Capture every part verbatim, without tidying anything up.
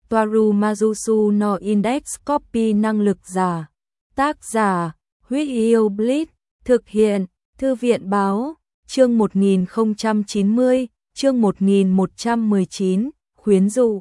Toaru Majusu no Index Copy năng lực giả. Tác giả, Huyết Yêu Blitz, thực hiện, Thư viện báo, chương một nghìn không trăm chín mươi, chương một nghìn một trăm mười chín, khuyến dụ.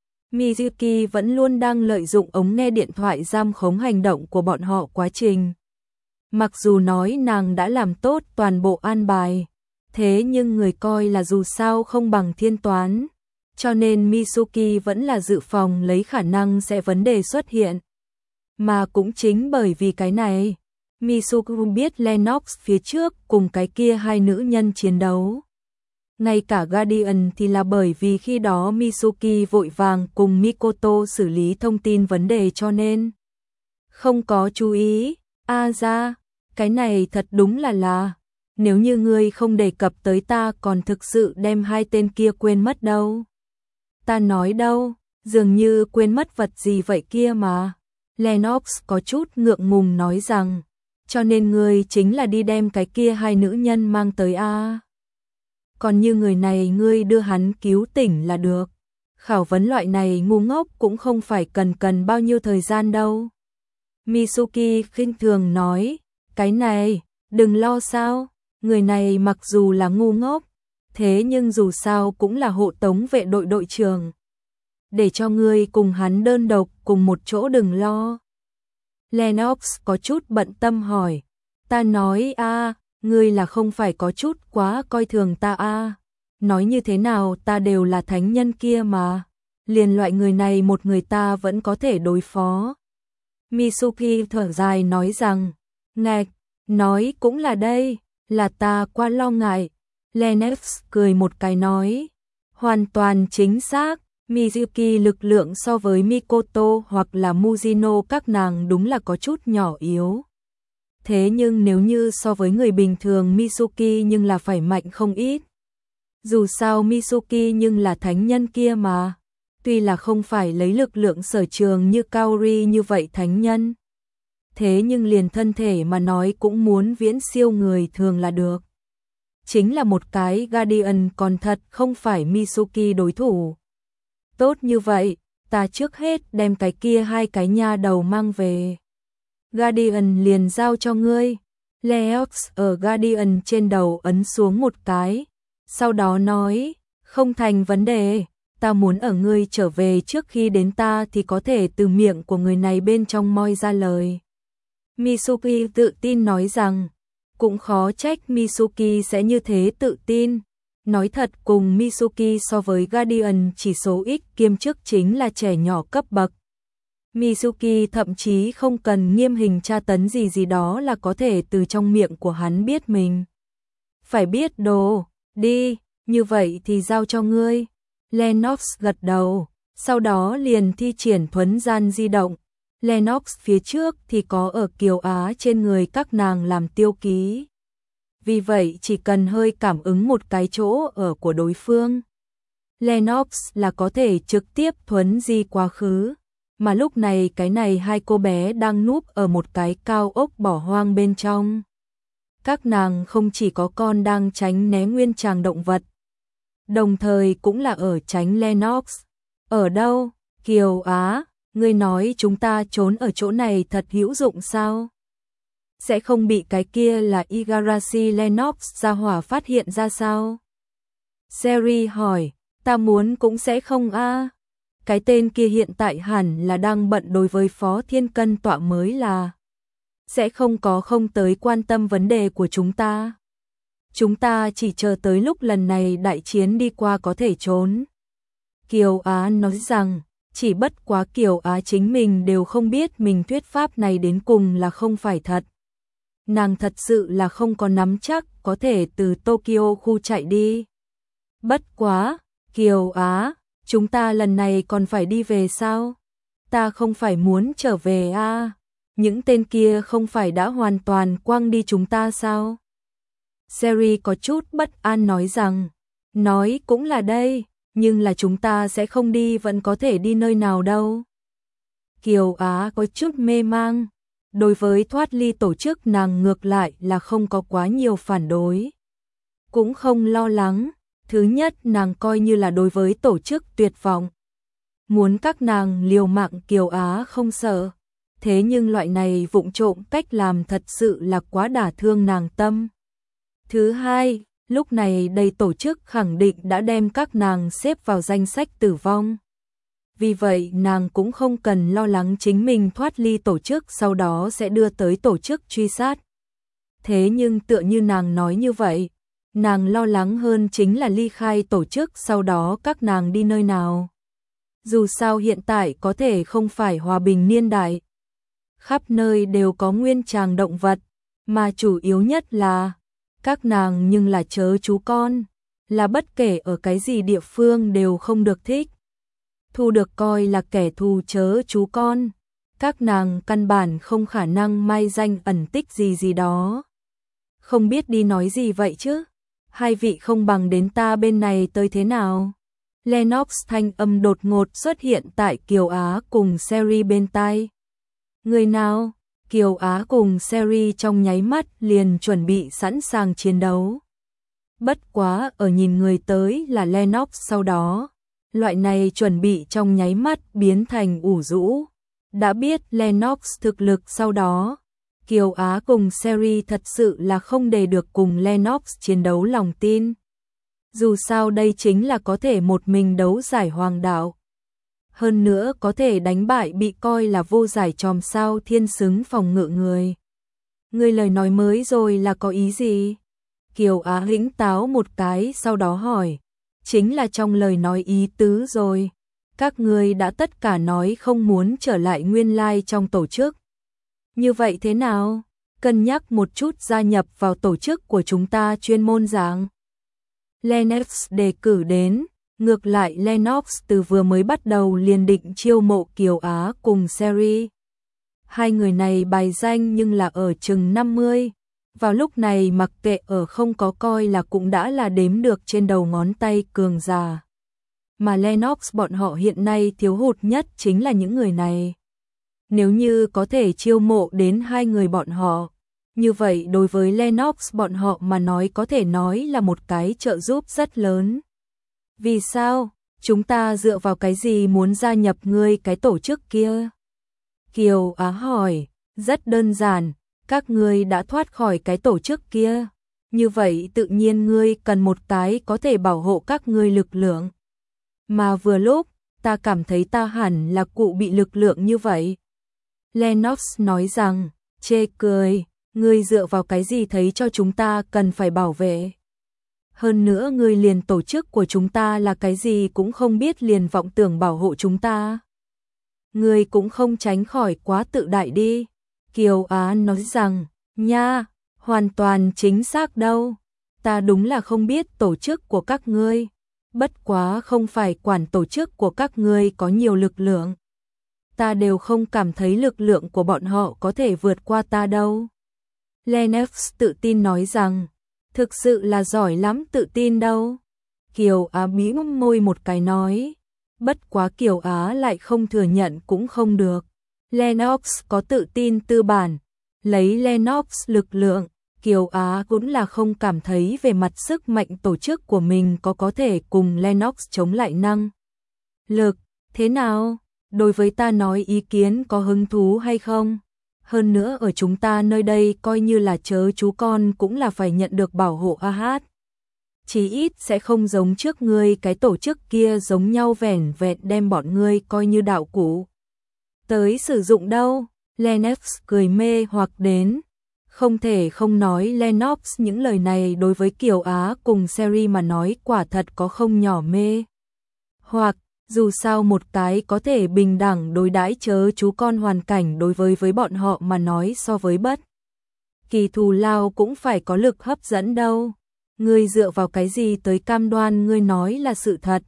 Mizuki vẫn luôn đang lợi dụng ống nghe điện thoại giam khống hành động của bọn họ quá trình. Mặc dù nói nàng đã làm tốt toàn bộ an bài, thế nhưng người coi là dù sao không bằng thiên toán, cho nên Mizuki vẫn là dự phòng lấy khả năng sẽ vấn đề xuất hiện. Mà cũng chính bởi vì cái này, Mizuki biết Lennox phía trước cùng cái kia hai nữ nhân chiến đấu. Ngay cả Guardian thì là bởi vì khi đó Mizuki vội vàng cùng Mikoto xử lý thông tin vấn đề cho nên không có chú ý. A ra, cái này thật đúng là là, nếu như ngươi không đề cập tới ta còn thực sự đem hai tên kia quên mất đâu. Ta nói đâu, dường như quên mất vật gì vậy kia mà. Lennox có chút ngượng ngùng nói rằng, cho nên ngươi chính là đi đem cái kia hai nữ nhân mang tới a. Còn như người này ngươi đưa hắn cứu tỉnh là được. Khảo vấn loại này ngu ngốc cũng không phải cần cần bao nhiêu thời gian đâu. Mizuki khinh thường nói, cái này, đừng lo sao, người này mặc dù là ngu ngốc, thế nhưng dù sao cũng là hộ tống vệ đội đội trưởng. Để cho ngươi cùng hắn đơn độc cùng một chỗ đừng lo. Lennox có chút bận tâm hỏi, ta nói a, ngươi là không phải có chút quá coi thường ta a? Nói như thế nào ta đều là thánh nhân kia mà, liền loại người này một người ta vẫn có thể đối phó. Mizuki thở dài nói rằng, ngạch, nói cũng là đây, là ta quá lo ngại. Lennox cười một cái nói, hoàn toàn chính xác, Mizuki lực lượng so với Mikoto hoặc là Mujino các nàng đúng là có chút nhỏ yếu. Thế nhưng nếu như so với người bình thường Mizuki nhưng là phải mạnh không ít. Dù sao Mizuki nhưng là thánh nhân kia mà, tuy là không phải lấy lực lượng sở trường như Kaori như vậy thánh nhân. Thế nhưng liền thân thể mà nói cũng muốn viễn siêu người thường là được. Chính là một cái Guardian còn thật không phải Mizuki đối thủ. Tốt như vậy, ta trước hết đem cái kia hai cái nha đầu mang về. Guardian liền giao cho ngươi. Leox ở Guardian trên đầu ấn xuống một cái, sau đó nói, không thành vấn đề, ta muốn ở ngươi trở về trước khi đến ta thì có thể từ miệng của người này bên trong moi ra lời. Mizuki tự tin nói rằng, cũng khó trách Mizuki sẽ như thế tự tin. Nói thật cùng Mizuki so với Guardian chỉ số X kiêm chức chính là trẻ nhỏ cấp bậc. Mizuki thậm chí không cần nghiêm hình tra tấn gì gì đó là có thể từ trong miệng của hắn biết mình. Phải biết đồ, đi, như vậy thì giao cho ngươi. Lennox gật đầu, sau đó liền thi triển thuấn gian di động. Lennox phía trước thì có ở Kiều Á trên người các nàng làm tiêu ký. Vì vậy chỉ cần hơi cảm ứng một cái chỗ ở của đối phương, Lennox là có thể trực tiếp thuấn di quá khứ. Mà lúc này cái này hai cô bé đang núp ở một cái cao ốc bỏ hoang bên trong. Các nàng không chỉ có con đang tránh né nguyên tràng động vật, đồng thời cũng là ở tránh Lennox. Ở đâu? Kiều Á, ngươi nói chúng ta trốn ở chỗ này thật hữu dụng sao? Sẽ không bị cái kia là Igarashi Lennox ra hỏa phát hiện ra sao? Seri hỏi, ta muốn cũng sẽ không a. Cái tên kia hiện tại hẳn là đang bận đối với Phó Thiên Cân tọa mới là. Sẽ không có không tới quan tâm vấn đề của chúng ta. Chúng ta chỉ chờ tới lúc lần này đại chiến đi qua có thể trốn. Kiều Á nói rằng, chỉ bất quá Kiều Á chính mình đều không biết mình thuyết pháp này đến cùng là không phải thật. Nàng thật sự là không có nắm chắc có thể từ Tokyo khu chạy đi. Bất quá, Kiều Á, chúng ta lần này còn phải đi về sao? Ta không phải muốn trở về à? Những tên kia không phải đã hoàn toàn quăng đi chúng ta sao? Seri có chút bất an nói rằng, nói cũng là đây, nhưng là chúng ta sẽ không đi vẫn có thể đi nơi nào đâu. Kiều Á có chút mê mang, đối với thoát ly tổ chức nàng ngược lại là không có quá nhiều phản đối. Cũng không lo lắng, thứ nhất nàng coi như là đối với tổ chức tuyệt vọng. muốn các nàng liều mạng Kiều Á không sợ. Thế nhưng loại này vụng trộm cách làm thật sự là quá đả thương nàng tâm. Thứ hai, lúc này đây tổ chức khẳng định đã đem các nàng xếp vào danh sách tử vong. Vì vậy nàng cũng không cần lo lắng chính mình thoát ly tổ chức sau đó sẽ đưa tới tổ chức truy sát. Thế nhưng tựa như nàng nói như vậy, nàng lo lắng hơn chính là ly khai tổ chức sau đó các nàng đi nơi nào. Dù sao hiện tại có thể không phải hòa bình niên đại. Khắp nơi đều có nguyên tràng động vật, mà chủ yếu nhất là các nàng nhưng là chớ chú con, là bất kể ở cái gì địa phương đều không được thích. Thu được coi là kẻ thù chớ chú con, các nàng căn bản không khả năng mai danh ẩn tích gì gì đó. Không biết đi nói gì vậy chứ, hai vị không bằng đến ta bên này tới thế nào. Lennox thanh âm đột ngột xuất hiện tại Kiều Á cùng Sherry bên tai. Người nào? Kiều Á cùng Sherry trong nháy mắt liền chuẩn bị sẵn sàng chiến đấu. Bất quá ở nhìn người tới là Lennox sau đó, loại này chuẩn bị trong nháy mắt biến thành ủ rũ. Đã biết Lennox thực lực sau đó, Kiều Á cùng Sherry thật sự là không để được cùng Lennox chiến đấu lòng tin. Dù sao đây chính là có thể một mình đấu giải hoàng đạo. Hơn nữa có thể đánh bại bị coi là vô giải chòm sao thiên xứng phòng ngự người. Người lời nói mới rồi là có ý gì? Kiều Á hĩnh táo một cái sau đó hỏi. Chính là trong lời nói ý tứ rồi. Các người đã tất cả nói không muốn trở lại nguyên lai trong tổ chức. Như vậy thế nào? Cân nhắc một chút gia nhập vào tổ chức của chúng ta chuyên môn dạng. Lennox đề cử đến. Ngược lại Lennox từ vừa mới bắt đầu liền định chiêu mộ Kiều Á cùng Sherry. Hai người này bài danh nhưng là ở chừng năm mươi. Vào lúc này mặc kệ ở không có coi là cũng đã là đếm được trên đầu ngón tay cường giả. Mà Lennox bọn họ hiện nay thiếu hụt nhất chính là những người này. Nếu như có thể chiêu mộ đến hai người bọn họ, như vậy đối với Lennox bọn họ mà nói có thể nói là một cái trợ giúp rất lớn. Vì sao? Chúng ta dựa vào cái gì muốn gia nhập ngươi cái tổ chức kia? Kiều Á hỏi, rất đơn giản, các ngươi đã thoát khỏi cái tổ chức kia. Như vậy tự nhiên ngươi cần một cái có thể bảo hộ các ngươi lực lượng. Mà vừa lúc, ta cảm thấy ta hẳn là cụ bị lực lượng như vậy. Lennox nói rằng, chê cười, ngươi dựa vào cái gì thấy cho chúng ta cần phải bảo vệ. Hơn nữa ngươi liền tổ chức của chúng ta là cái gì cũng không biết liền vọng tưởng bảo hộ chúng ta. Ngươi cũng không tránh khỏi quá tự đại đi. Kiều Á nói rằng, nha, hoàn toàn chính xác đâu. Ta đúng là không biết tổ chức của các ngươi. Bất quá không phải quản tổ chức của các ngươi có nhiều lực lượng. Ta đều không cảm thấy lực lượng của bọn họ có thể vượt qua ta đâu. Lennox tự tin nói rằng, thực sự là giỏi lắm tự tin đâu. Kiều Á mí môi một cái nói. Bất quá Kiều Á lại không thừa nhận cũng không được. Lennox có tự tin tư bản. Lấy Lennox lực lượng, Kiều Á cũng là không cảm thấy về mặt sức mạnh tổ chức của mình có có thể cùng Lennox chống lại năng lực. Thế nào? Đối với ta nói ý kiến có hứng thú hay không? Hơn nữa ở chúng ta nơi đây coi như là chớ chú con cũng là phải nhận được bảo hộ a hát. Chí ít sẽ không giống trước ngươi cái tổ chức kia giống nhau vẻn vẹn đem bọn ngươi coi như đạo cụ tới sử dụng đâu. Lennox cười mê hoặc đến. Không thể không nói Lennox những lời này đối với Kiều Á cùng Sherry mà nói quả thật có không nhỏ mê. Hoặc dù sao một cái có thể bình đẳng đối đãi chớ chú con hoàn cảnh đối với với bọn họ mà nói so với bất kỳ thù lao cũng phải có lực hấp dẫn đâu. Ngươi dựa vào cái gì tới cam đoan ngươi nói là sự thật?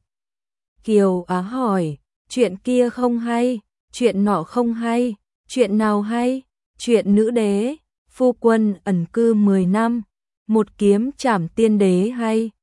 Kiều Á hỏi, chuyện kia không hay, chuyện nọ không hay, chuyện nào hay? Chuyện nữ đế, phu quân ẩn cư mười năm, một kiếm trảm tiên đế hay?